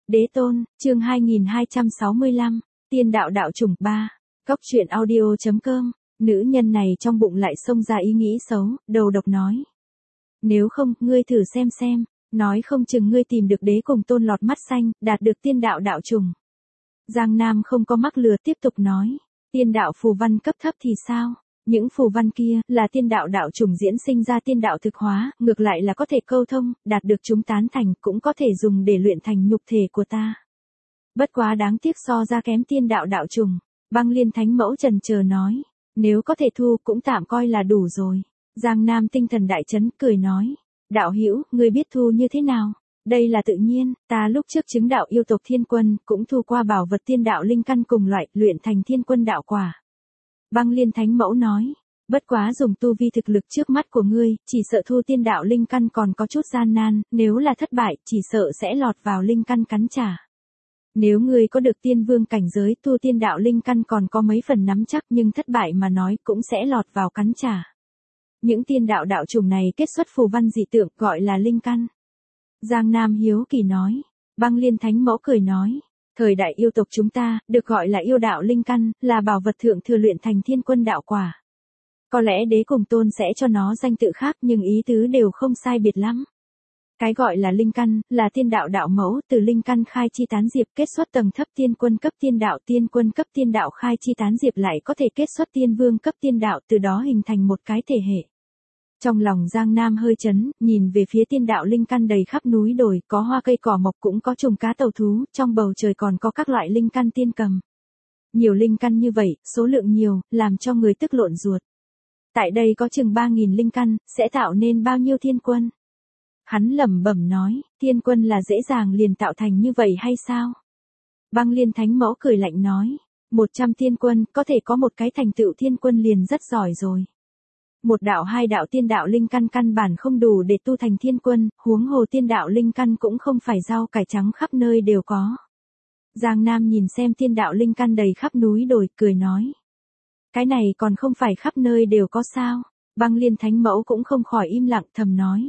Đế tôn, chương 2265, tiên đạo đạo chủng 3, Cóc truyện audio.com, nữ nhân này trong bụng lại xông ra ý nghĩ xấu, đầu độc nói. Nếu không, ngươi thử xem, nói không chừng ngươi tìm được đế cùng tôn lọt mắt xanh, đạt được tiên đạo đạo chủng. Giang Nam không có mắc lừa tiếp tục nói, tiên đạo phù văn cấp thấp thì sao? Những phù văn kia, là tiên đạo đạo chủng diễn sinh ra tiên đạo thực hóa, ngược lại là có thể câu thông, đạt được chúng tán thành, cũng có thể dùng để luyện thành nhục thể của ta. Bất quá đáng tiếc so ra kém tiên đạo đạo chủng. Băng Liên Thánh Mẫu trần chờ nói, nếu có thể thu cũng tạm coi là đủ rồi. Giang Nam tinh thần đại chấn, cười nói, đạo hữu, ngươi biết thu như thế nào? Đây là tự nhiên, ta lúc trước chứng đạo yêu tộc thiên quân, cũng thu qua bảo vật tiên đạo linh căn cùng loại, luyện thành thiên quân đạo quả. Băng Liên Thánh Mẫu nói, bất quá dùng tu vi thực lực trước mắt của ngươi, chỉ sợ thu tiên đạo linh căn còn có chút gian nan, nếu là thất bại, chỉ sợ sẽ lọt vào linh căn cắn trả. Nếu ngươi có được tiên vương cảnh giới, tu tiên đạo linh căn còn có mấy phần nắm chắc, nhưng thất bại mà nói cũng sẽ lọt vào cắn trả. Những tiên đạo đạo chủng này kết xuất phù văn dị tượng, gọi là linh căn. Giang Nam hiếu kỳ nói, Băng Liên Thánh Mẫu cười nói, thời đại yêu tộc chúng ta, được gọi là yêu đạo linh căn, là bảo vật thượng thừa luyện thành thiên quân đạo quả. Có lẽ đế cùng tôn sẽ cho nó danh tự khác, nhưng ý tứ đều không sai biệt lắm. Cái gọi là linh căn, là tiên đạo đạo mẫu, từ linh căn khai chi tán diệp kết xuất tầng thấp tiên quân cấp tiên đạo khai chi tán diệp lại có thể kết xuất tiên vương cấp tiên đạo, từ đó hình thành một cái thể hệ. Trong lòng Giang Nam hơi chấn, nhìn về phía tiên đạo linh căn đầy khắp núi đồi, có hoa cây cỏ mọc cũng có trùng cá tàu thú, trong bầu trời còn có các loại linh căn tiên cầm. Nhiều linh căn như vậy, số lượng nhiều, làm cho người tức lộn ruột. Tại đây có chừng 3.000 linh căn, sẽ tạo nên bao nhiêu thiên quân? Hắn lẩm bẩm nói, thiên quân là dễ dàng liền tạo thành như vậy hay sao? Băng Liên Thánh Mẫu cười lạnh nói, 100 thiên quân, có thể có một cái thành tựu thiên quân liền rất giỏi rồi. Một đạo hai đạo tiên đạo linh căn căn bản không đủ để tu thành thiên quân, huống hồ tiên đạo linh căn cũng không phải rau cải trắng khắp nơi đều có. Giang Nam nhìn xem tiên đạo linh căn đầy khắp núi đồi, cười nói. Cái này còn không phải khắp nơi đều có sao? Băng Liên Thánh Mẫu cũng không khỏi im lặng, thầm nói.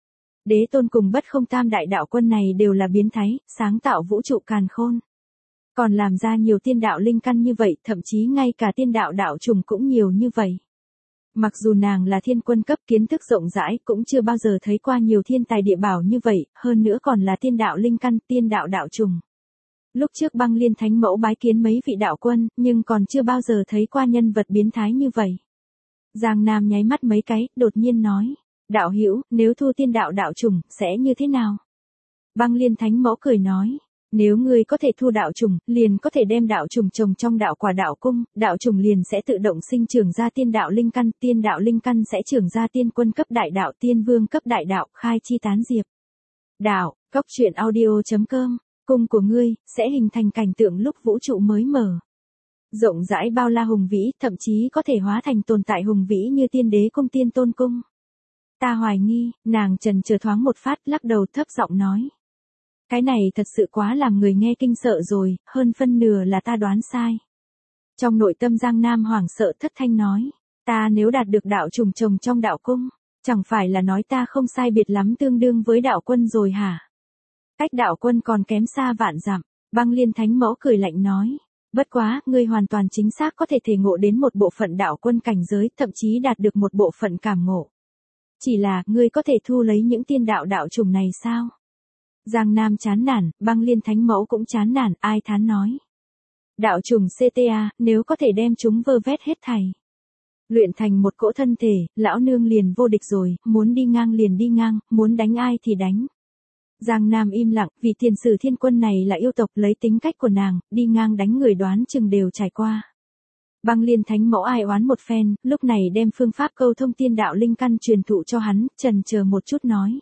Đế tôn cùng Bất Không Tam đại đạo quân này đều là biến thái, sáng tạo vũ trụ càn khôn. Còn làm ra nhiều tiên đạo linh căn như vậy, thậm chí ngay cả tiên đạo đạo trùng cũng nhiều như vậy. Mặc dù nàng là thiên quân cấp, kiến thức rộng rãi, cũng chưa bao giờ thấy qua nhiều thiên tài địa bảo như vậy, hơn nữa còn là tiên đạo linh căn, tiên đạo đạo trùng. Lúc trước Băng Liên Thánh Mẫu bái kiến mấy vị đạo quân, nhưng còn chưa bao giờ thấy qua nhân vật biến thái như vậy. Giang Nam nháy mắt mấy cái, đột nhiên nói, đạo hữu, nếu thu tiên đạo đạo trùng, sẽ như thế nào? Băng Liên Thánh Mẫu cười nói, nếu ngươi có thể thu đạo trùng, liền có thể đem đạo trùng trồng trong đạo quả đạo cung, đạo trùng liền sẽ tự động sinh trưởng ra tiên đạo linh căn sẽ trưởng ra tiên quân cấp đại đạo, tiên vương cấp đại đạo, khai chi tán diệp. Đạo, Cóc truyện audio.com, cung của ngươi, sẽ hình thành cảnh tượng lúc vũ trụ mới mở. Rộng rãi bao la hùng vĩ, thậm chí có thể hóa thành tồn tại hùng vĩ như tiên đế cung tiên tôn cung. Ta hoài nghi, nàng trần chờ thoáng một phát, lắc đầu thấp giọng nói. Cái này thật sự quá làm người nghe kinh sợ rồi, hơn phân nửa là ta đoán sai. Trong nội tâm Giang Nam hoảng sợ thất thanh nói, ta nếu đạt được đạo trùng trồng trong đạo cung, chẳng phải là nói ta không sai biệt lắm tương đương với đạo quân rồi hả? Cách đạo quân còn kém xa vạn dặm. Băng Liên Thánh Mẫu cười lạnh nói, bất quá, ngươi hoàn toàn chính xác có thể thể ngộ đến một bộ phận đạo quân cảnh giới, thậm chí đạt được một bộ phận cảm ngộ. Chỉ là, ngươi có thể thu lấy những tiên đạo đạo trùng này sao? Giang Nam chán nản, Băng Liên Thánh Mẫu cũng chán nản, ai thán nói. Đạo trùng CTA, nếu có thể đem chúng vơ vét hết thảy. Luyện thành một cỗ thân thể, lão nương liền vô địch rồi, muốn đi ngang liền đi ngang, muốn đánh ai thì đánh. Giang Nam im lặng, vì tiền sử thiên quân này là yêu tộc, lấy tính cách của nàng, đi ngang đánh người đoán chừng đều trải qua. Băng Liên Thánh Mẫu ai oán một phen, lúc này đem phương pháp câu thông tiên đạo linh căn truyền thụ cho hắn, chần chờ một chút nói.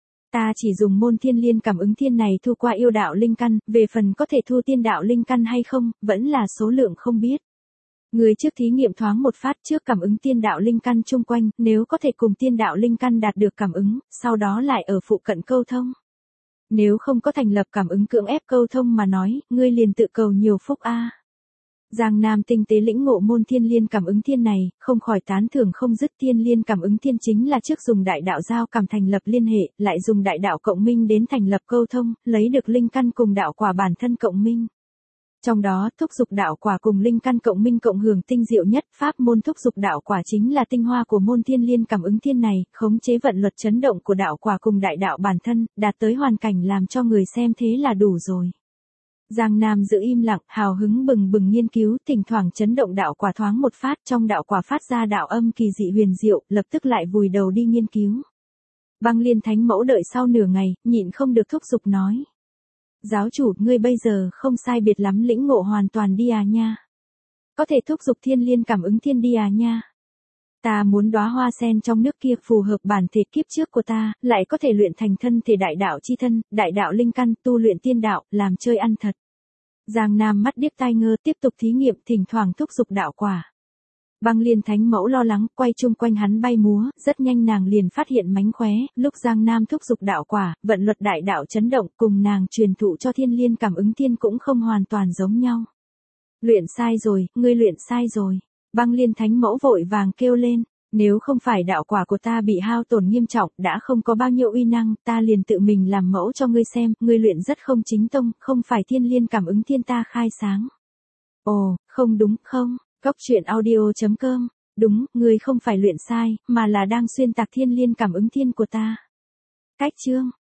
Ta chỉ dùng môn thiên liên cảm ứng thiên này thu qua yêu đạo linh căn, về phần có thể thu tiên đạo linh căn hay không, vẫn là số lượng không biết. Người trước thí nghiệm thoáng một phát trước cảm ứng tiên đạo linh căn chung quanh, nếu có thể cùng tiên đạo linh căn đạt được cảm ứng, sau đó lại ở phụ cận câu thông. Nếu không có thành lập cảm ứng cưỡng ép câu thông mà nói, ngươi liền tự cầu nhiều phúc a. Giang Nam tinh tế lĩnh ngộ môn thiên liên cảm ứng thiên này, không khỏi tán thưởng không dứt. Thiên liên cảm ứng thiên chính là trước dùng đại đạo giao cảm thành lập liên hệ, lại dùng đại đạo cộng minh đến thành lập câu thông, lấy được linh căn cùng đạo quả bản thân cộng minh. Trong đó, thúc dục đạo quả cùng linh căn cộng minh cộng hưởng tinh diệu nhất, pháp môn thúc dục đạo quả chính là tinh hoa của môn thiên liên cảm ứng thiên này, khống chế vận luật chấn động của đạo quả cùng đại đạo bản thân, đạt tới hoàn cảnh làm cho người xem thế là đủ rồi. Giang Nam giữ im lặng, hào hứng bừng bừng nghiên cứu, thỉnh thoảng chấn động đạo quả thoáng một phát, trong đạo quả phát ra đạo âm kỳ dị huyền diệu, lập tức lại vùi đầu đi nghiên cứu. Băng Liên Thánh Mẫu đợi sau nửa ngày, nhịn không được thúc giục nói. Giáo chủ, ngươi bây giờ không sai biệt lắm lĩnh ngộ hoàn toàn đi à nha. Có thể thúc giục thiên liên cảm ứng thiên đi à nha. Ta muốn đóa hoa sen trong nước kia phù hợp bản thể kiếp trước của ta, lại có thể luyện thành thân thể đại đạo chi thân, đại đạo linh căn, tu luyện tiên đạo, làm chơi ăn thật. Giang Nam mắt điếc tai ngơ tiếp tục thí nghiệm, thỉnh thoảng thúc giục đạo quả. Băng Liên Thánh Mẫu lo lắng, quay chung quanh hắn bay múa, rất nhanh nàng liền phát hiện mánh khóe, lúc Giang Nam thúc giục đạo quả, vận luật đại đạo chấn động, cùng nàng truyền thụ cho thiên liên cảm ứng thiên cũng không hoàn toàn giống nhau. Luyện sai rồi, ngươi luyện sai rồi. Băng Liên Thánh Mẫu vội vàng kêu lên, nếu không phải đạo quả của ta bị hao tổn nghiêm trọng, đã không có bao nhiêu uy năng, ta liền tự mình làm mẫu cho ngươi xem, ngươi luyện rất không chính tông, không phải thiên liên cảm ứng thiên ta khai sáng. Ồ, không đúng, không. Cốc truyện audio.com, đúng, ngươi không phải luyện sai, mà là đang xuyên tạc thiên liên cảm ứng thiên của ta. Cách chương